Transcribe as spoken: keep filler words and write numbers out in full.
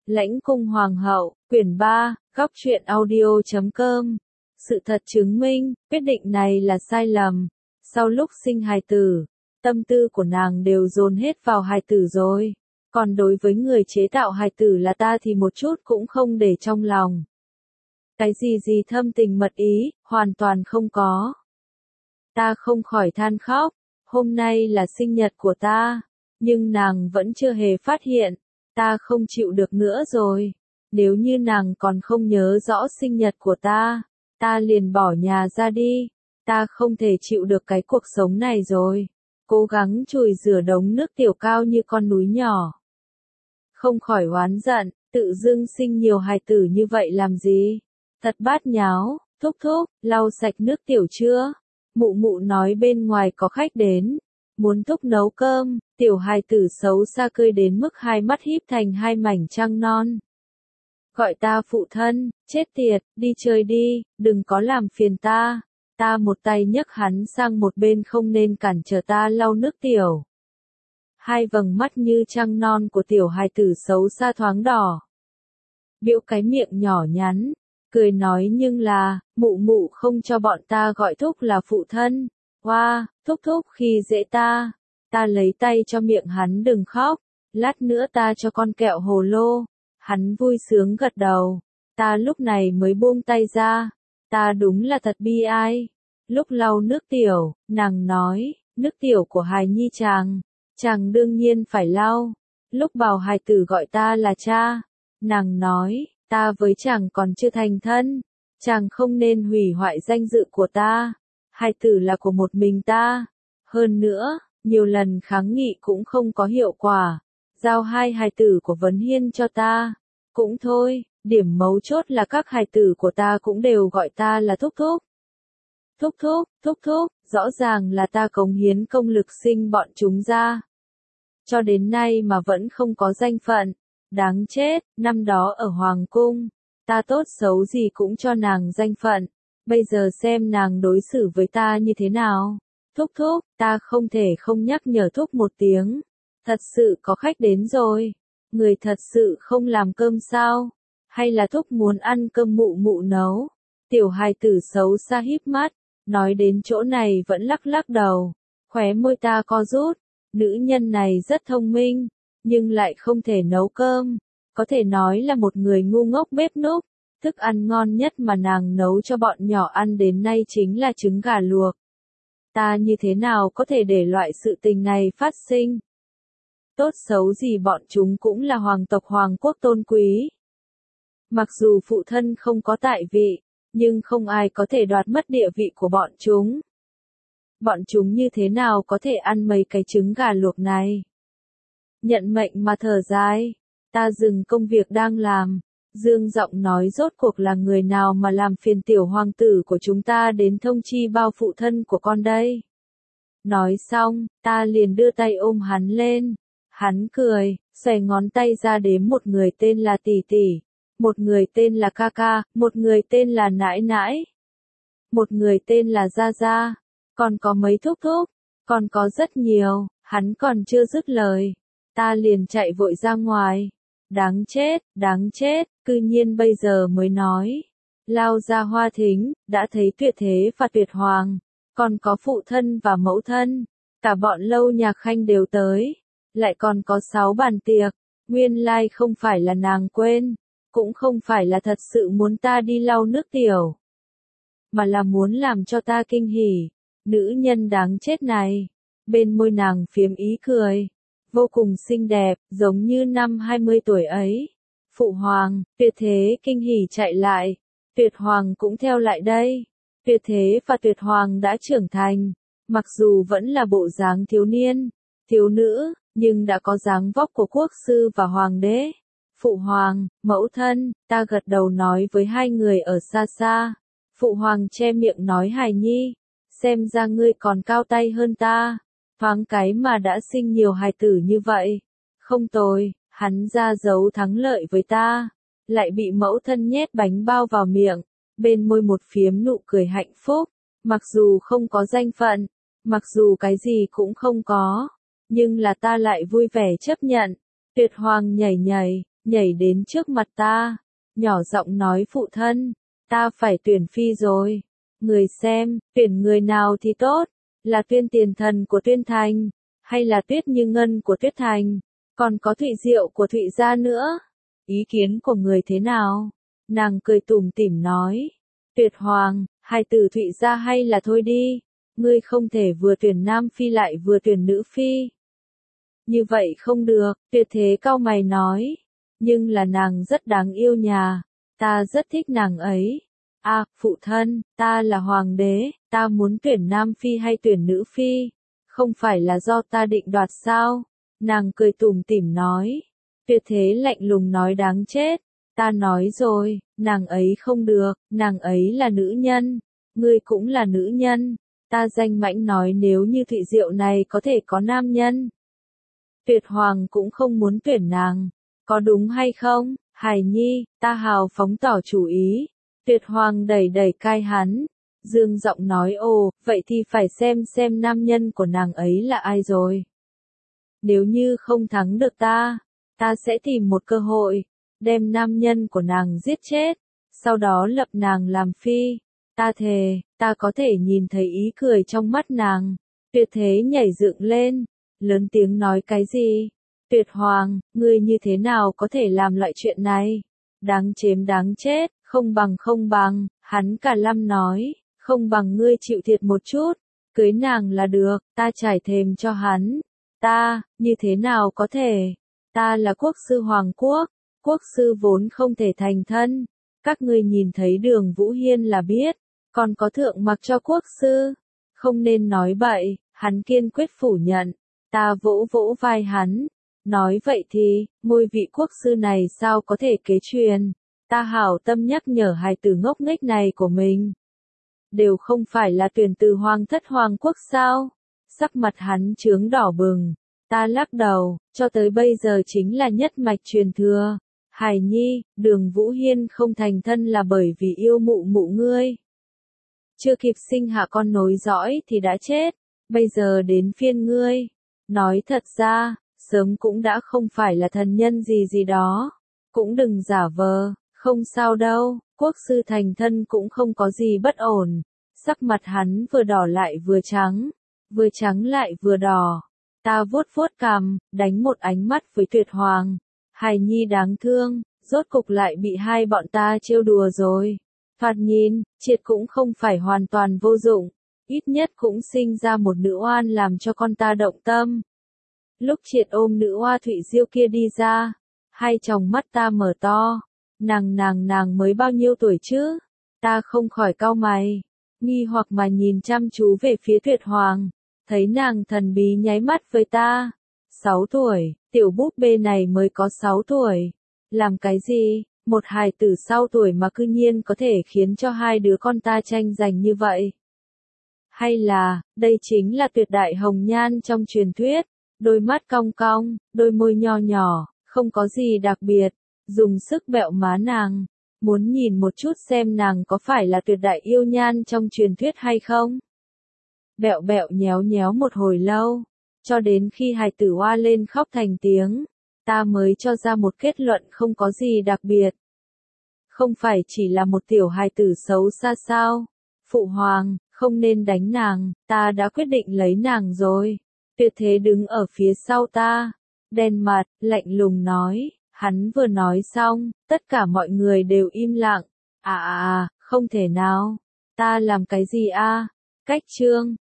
Lãnh cung hoàng hậu, quyển ba, góc truyện audio chấm com. Sự thật chứng minh, quyết định này là sai lầm. Sau lúc sinh hài tử, tâm tư của nàng đều dồn hết vào hài tử rồi. Còn đối với người chế tạo hài tử là ta thì một chút cũng không để trong lòng. Cái gì gì thâm tình mật ý, hoàn toàn không có. Ta không khỏi than khóc, hôm nay là sinh nhật của ta, nhưng nàng vẫn chưa hề phát hiện. Ta không chịu được nữa rồi. Nếu như nàng còn không nhớ rõ sinh nhật của ta, ta liền bỏ nhà ra đi. Ta không thể chịu được cái cuộc sống này rồi. Cố gắng chùi rửa đống nước tiểu cao như con núi nhỏ. Không khỏi oán giận, tự dưng sinh nhiều hài tử như vậy làm gì? Thật bát nháo. Thúc thúc, lau sạch nước tiểu chưa? Mụ mụ nói bên ngoài có khách đến. Muốn thúc nấu cơm. Tiểu hài tử xấu xa cười đến mức hai mắt híp thành hai mảnh trăng non. Gọi ta phụ thân, chết tiệt, đi chơi đi, đừng có làm phiền ta. Ta một tay nhấc hắn sang một bên không nên cản trở ta lau nước tiểu. Hai vầng mắt như trăng non của tiểu hài tử xấu xa thoáng đỏ. Biểu cái miệng nhỏ nhắn, cười nói nhưng là, mụ mụ không cho bọn ta gọi thúc là phụ thân. Hoa, wow, thúc thúc khi dễ ta. Ta lấy tay cho miệng hắn đừng khóc, lát nữa ta cho con kẹo hồ lô. Hắn vui sướng gật đầu, ta lúc này mới buông tay ra, ta đúng là thật bi ai. Lúc lau nước tiểu, nàng nói, nước tiểu của hài nhi chàng, chàng đương nhiên phải lau. Lúc bảo hài tử gọi ta là cha, nàng nói, ta với chàng còn chưa thành thân, chàng không nên hủy hoại danh dự của ta, hài tử là của một mình ta. Hơn nữa, nhiều lần kháng nghị cũng không có hiệu quả, giao hai hài tử của Vấn Hiên cho ta. Cũng thôi, điểm mấu chốt là các hài tử của ta cũng đều gọi ta là thúc thúc. Thúc thúc, thúc thúc, rõ ràng là ta cống hiến công lực sinh bọn chúng ra. Cho đến nay mà vẫn không có danh phận, đáng chết, năm đó ở Hoàng Cung, ta tốt xấu gì cũng cho nàng danh phận, bây giờ xem nàng đối xử với ta như thế nào. Thúc thúc, ta không thể không nhắc nhở thúc một tiếng. Thật sự có khách đến rồi. Người thật sự không làm cơm sao? Hay là thúc muốn ăn cơm mụ mụ nấu? Tiểu hài tử xấu xa híp mắt, nói đến chỗ này vẫn lắc lắc đầu. Khóe môi ta co rút. Nữ nhân này rất thông minh, nhưng lại không thể nấu cơm. Có thể nói là một người ngu ngốc bếp núc. Thức ăn ngon nhất mà nàng nấu cho bọn nhỏ ăn đến nay chính là trứng gà luộc. Ta như thế nào có thể để loại sự tình này phát sinh? Tốt xấu gì bọn chúng cũng là hoàng tộc hoàng quốc tôn quý. Mặc dù phụ thân không có tại vị, nhưng không ai có thể đoạt mất địa vị của bọn chúng. Bọn chúng như thế nào có thể ăn mấy cái trứng gà luộc này? Nhận mệnh mà thở dài, ta dừng công việc đang làm. Dương giọng nói rốt cuộc là người nào mà làm phiền tiểu hoàng tử của chúng ta đến thông chi bao phụ thân của con đây. Nói xong, ta liền đưa tay ôm hắn lên. Hắn cười, xòe ngón tay ra đếm một người tên là tỷ tỷ, một người tên là ca ca, một người tên là nãi nãi, một người tên là gia gia, còn có mấy thúc thúc, còn có rất nhiều. Hắn còn chưa dứt lời, ta liền chạy vội ra ngoài. Đáng chết, đáng chết, cư nhiên bây giờ mới nói. Lao ra Hoa Thính, đã thấy Tuyệt Thế và Tuyệt Hoàng, còn có phụ thân và mẫu thân, cả bọn Lâu Nhạc Khanh đều tới, lại còn có sáu bàn tiệc. Nguyên lai không phải là nàng quên, cũng không phải là thật sự muốn ta đi lau nước tiểu, mà là muốn làm cho ta kinh hỉ. Nữ nhân đáng chết này, bên môi nàng phiếm ý cười, vô cùng xinh đẹp, giống như năm hai mươi tuổi ấy. Phụ hoàng, Tuyệt Thế kinh hỉ chạy lại, Tuyệt Hoàng cũng theo lại đây. Tuyệt Thế và Tuyệt Hoàng đã trưởng thành, mặc dù vẫn là bộ dáng thiếu niên, thiếu nữ, nhưng đã có dáng vóc của quốc sư và hoàng đế. Phụ hoàng, mẫu thân, ta gật đầu nói với hai người ở xa xa. Phụ hoàng che miệng nói hài nhi, xem ra ngươi còn cao tay hơn ta. Thoáng cái mà đã sinh nhiều hài tử như vậy. Không tồi, hắn ra dấu thắng lợi với ta. Lại bị mẫu thân nhét bánh bao vào miệng. Bên môi một phiếm nụ cười hạnh phúc. Mặc dù không có danh phận, mặc dù cái gì cũng không có, nhưng là ta lại vui vẻ chấp nhận. Tuyệt Hoàng nhảy nhảy, nhảy đến trước mặt ta, nhỏ giọng nói phụ thân, ta phải tuyển phi rồi. Người xem, tuyển người nào thì tốt, là Tuyên Tiền Thần của Tuyên Thành, hay là Tuyết Như Ngân của Tuyết Thành, còn có Thụy Diệu của Thụy gia nữa. Ý kiến của người thế nào? Nàng cười tủm tỉm nói, Tuyệt Hoàng, hai từ Thụy gia hay là thôi đi, ngươi không thể vừa tuyển nam phi lại vừa tuyển nữ phi. Như vậy không được, Tuyệt Thế cau mày nói, nhưng là nàng rất đáng yêu nhà, ta rất thích nàng ấy. À, phụ thân, ta là hoàng đế, ta muốn tuyển nam phi hay tuyển nữ phi, không phải là do ta định đoạt sao? Nàng cười tủm tỉm nói. Tuyệt Thế lạnh lùng nói đáng chết, ta nói rồi, nàng ấy không được, nàng ấy là nữ nhân, ngươi cũng là nữ nhân, ta danh mãnh nói nếu như Thụy Diệu này có thể có nam nhân. Tuyệt Hoàng cũng không muốn tuyển nàng, có đúng hay không? Hài Nhi, ta hào phóng tỏ chủ ý. Tuyệt Hoàng đẩy đẩy cai hắn, dương giọng nói ồ, vậy thì phải xem xem nam nhân của nàng ấy là ai rồi. Nếu như không thắng được ta, ta sẽ tìm một cơ hội, đem nam nhân của nàng giết chết, sau đó lập nàng làm phi. Ta thề, ta có thể nhìn thấy ý cười trong mắt nàng. Tuyệt Thế nhảy dựng lên, lớn tiếng nói cái gì? Tuyệt Hoàng, ngươi như thế nào có thể làm loại chuyện này? Đáng chém đáng chết, không bằng không bằng, hắn cả lâm nói, không bằng ngươi chịu thiệt một chút, cưới nàng là được, ta trải thềm cho hắn. Ta, như thế nào có thể? Ta là quốc sư hoàng quốc, quốc sư vốn không thể thành thân. Các ngươi nhìn thấy Đường Vũ Hiên là biết, còn có thượng mặc cho quốc sư. Không nên nói bậy, hắn kiên quyết phủ nhận. Ta vỗ vỗ vai hắn, nói vậy thì, ngôi vị quốc sư này sao có thể kế truyền? Ta hảo tâm nhắc nhở hài tử ngốc nghếch này của mình. Đều không phải là tuyển từ hoàng thất hoàng quốc sao? Sắc mặt hắn chướng đỏ bừng. Ta lắc đầu, cho tới bây giờ chính là nhất mạch truyền thừa. Hài Nhi, Đường Vũ Hiên không thành thân là bởi vì yêu mụ mụ ngươi. Chưa kịp sinh hạ con nối dõi thì đã chết, bây giờ đến phiên ngươi. Nói thật ra, sớm cũng đã không phải là thần nhân gì gì đó. Cũng đừng giả vờ, không sao đâu, quốc sư thành thân cũng không có gì bất ổn. Sắc mặt hắn vừa đỏ lại vừa trắng, vừa trắng lại vừa đỏ. Ta vuốt vuốt cằm, đánh một ánh mắt với Tuyệt Hoàng. Hài Nhi đáng thương, rốt cục lại bị hai bọn ta trêu đùa rồi. Thoạt nhìn, Triệt cũng không phải hoàn toàn vô dụng, ít nhất cũng sinh ra một nữ oan làm cho con ta động tâm. Lúc Triệt ôm nữ oa Thụy Diêu kia đi ra, hai tròng mắt ta mở to. Nàng nàng nàng mới bao nhiêu tuổi chứ? Ta không khỏi cau mày, nghi hoặc mà nhìn chăm chú về phía Tuyệt Hoàng, thấy nàng thần bí nháy mắt với ta. Sáu tuổi, tiểu búp bê này mới có sáu tuổi. Làm cái gì? Một hài tử sau tuổi mà cư nhiên có thể khiến cho hai đứa con ta tranh giành như vậy? Hay là, đây chính là tuyệt đại hồng nhan trong truyền thuyết, đôi mắt cong cong, đôi môi nho nhỏ, không có gì đặc biệt, dùng sức bẹo má nàng, muốn nhìn một chút xem nàng có phải là tuyệt đại yêu nhan trong truyền thuyết hay không? Bẹo bẹo nhéo nhéo một hồi lâu, cho đến khi hài tử oa lên khóc thành tiếng, ta mới cho ra một kết luận không có gì đặc biệt. Không phải chỉ là một tiểu hài tử xấu xa sao? Phụ hoàng, không nên đánh nàng, ta đã quyết định lấy nàng rồi. Tuyệt Thế đứng ở phía sau ta, đen mặt, lạnh lùng nói. Hắn vừa nói xong, tất cả mọi người đều im lặng. À à à, không thể nào. Ta làm cái gì a? Cách chương